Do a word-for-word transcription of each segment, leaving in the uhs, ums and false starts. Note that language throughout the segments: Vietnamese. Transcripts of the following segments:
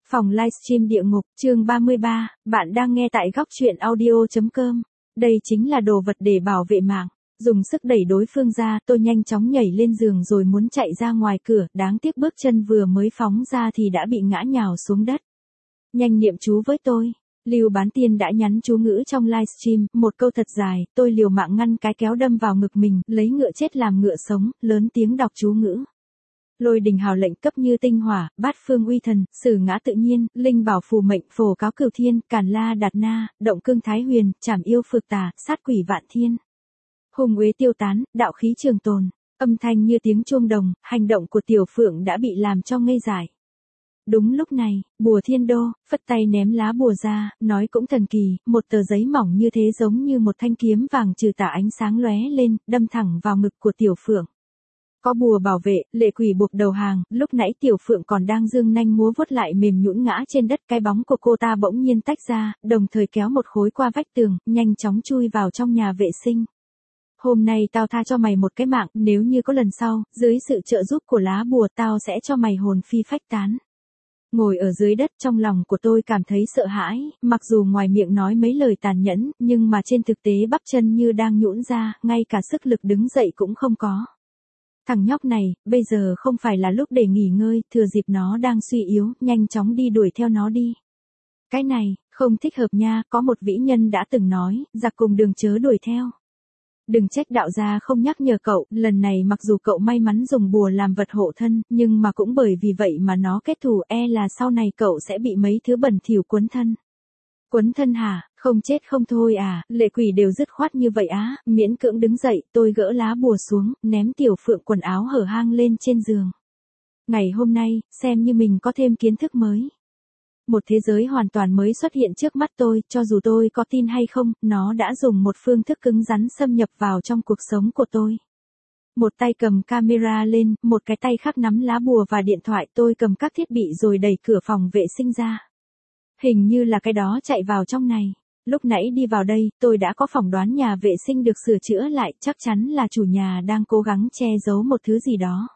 Phòng livestream địa ngục, chương ba mươi ba, bạn đang nghe tại góc truyện audio.com. Đây chính là đồ vật để bảo vệ mạng. Dùng sức đẩy đối phương ra, tôi nhanh chóng nhảy lên giường rồi muốn chạy ra ngoài cửa, đáng tiếc bước chân vừa mới phóng ra thì đã bị ngã nhào xuống đất. Nhanh niệm chú với tôi. Lưu Bán Tiên đã nhắn chú ngữ trong livestream, một câu thật dài, tôi liều mạng ngăn cái kéo đâm vào ngực mình, lấy ngựa chết làm ngựa sống, lớn tiếng đọc chú ngữ. Lôi đình hào lệnh cấp như tinh hỏa, bát phương uy thần, sử ngã tự nhiên, linh bảo phù mệnh, phổ cáo cửu thiên, càn la đạt na, động cương thái huyền, trảm yêu phược tà, sát quỷ vạn thiên. Hùng uế tiêu tán, đạo khí trường tồn, âm thanh như tiếng chuông đồng, hành động của tiểu phượng đã bị làm cho ngây dại. Đúng lúc này, bùa thiên đô, phất tay ném lá bùa ra, nói cũng thần kỳ, một tờ giấy mỏng như thế giống như một thanh kiếm vàng trừ tà ánh sáng lóe lên, đâm thẳng vào ngực của tiểu phượng. Có bùa bảo vệ, lệ quỷ buộc đầu hàng, lúc nãy tiểu phượng còn đang dương nanh múa vuốt lại mềm nhũn ngã trên đất, cái bóng của cô ta bỗng nhiên tách ra, đồng thời kéo một khối qua vách tường, nhanh chóng chui vào trong nhà vệ sinh. Hôm nay tao tha cho mày một cái mạng, nếu như có lần sau, dưới sự trợ giúp của lá bùa tao sẽ cho mày hồn phi phách tán. Ngồi ở dưới đất trong lòng của tôi cảm thấy sợ hãi, mặc dù ngoài miệng nói mấy lời tàn nhẫn, nhưng mà trên thực tế bắp chân như đang nhũn ra, ngay cả sức lực đứng dậy cũng không có. Thằng nhóc này, bây giờ không phải là lúc để nghỉ ngơi, thừa dịp nó đang suy yếu, nhanh chóng đi đuổi theo nó đi. Cái này, không thích hợp nha, có một vĩ nhân đã từng nói, giặc cùng đường chớ đuổi theo. Đừng trách đạo gia không nhắc nhở cậu, lần này mặc dù cậu may mắn dùng bùa làm vật hộ thân, nhưng mà cũng bởi vì vậy mà nó kết thù, e là sau này cậu sẽ bị mấy thứ bẩn thỉu quấn thân. Quấn thân hả, không chết không thôi à, lệ quỷ đều dứt khoát như vậy á, miễn cưỡng đứng dậy, tôi gỡ lá bùa xuống, ném tiểu phượng quần áo hở hang lên trên giường. Ngày hôm nay, xem như mình có thêm kiến thức mới. Một thế giới hoàn toàn mới xuất hiện trước mắt tôi, cho dù tôi có tin hay không, nó đã dùng một phương thức cứng rắn xâm nhập vào trong cuộc sống của tôi. Một tay cầm camera lên, một cái tay khác nắm lá bùa và điện thoại, tôi cầm các thiết bị rồi đẩy cửa phòng vệ sinh ra. Hình như là cái đó chạy vào trong này. Lúc nãy đi vào đây, tôi đã có phỏng đoán nhà vệ sinh được sửa chữa lại, chắc chắn là chủ nhà đang cố gắng che giấu một thứ gì đó.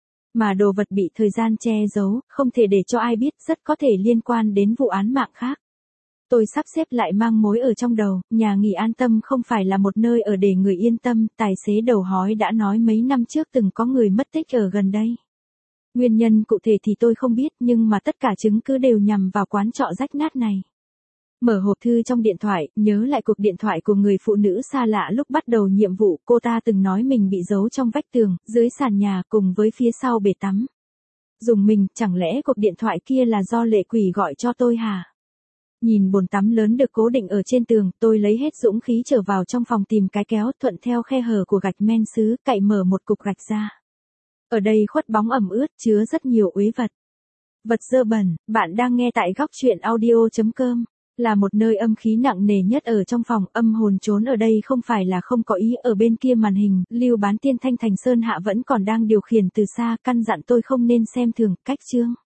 Mà đồ vật bị thời gian che giấu, không thể để cho ai biết, rất có thể liên quan đến vụ án mạng khác. Tôi sắp xếp lại mang mối ở trong đầu, nhà nghỉ An Tâm không phải là một nơi ở để người yên tâm, tài xế đầu hói đã nói mấy năm trước từng có người mất tích ở gần đây. Nguyên nhân cụ thể thì tôi không biết, nhưng mà tất cả chứng cứ đều nhằm vào quán trọ rách nát này. Mở hộp thư trong điện thoại, nhớ lại cuộc điện thoại của người phụ nữ xa lạ lúc bắt đầu nhiệm vụ, cô ta từng nói mình bị giấu trong vách tường, dưới sàn nhà cùng với phía sau bể tắm. Dùng mình, chẳng lẽ cuộc điện thoại kia là do lệ quỷ gọi cho tôi hả? Nhìn bồn tắm lớn được cố định ở trên tường, tôi lấy hết dũng khí trở vào trong phòng tìm cái kéo, thuận theo khe hở của gạch men sứ, cạy mở một cục gạch ra. Ở đây khuất bóng ẩm ướt, chứa rất nhiều uế vật. Vật dơ bẩn, bạn đang nghe tại góc truyện audio.com. Là một nơi âm khí nặng nề nhất ở trong phòng, âm hồn trốn ở đây không phải là không có ý, ở bên kia màn hình, Lưu Bán Tiên Thanh Thành Sơn Hạ vẫn còn đang điều khiển từ xa, căn dặn tôi không nên xem thường, cách chương.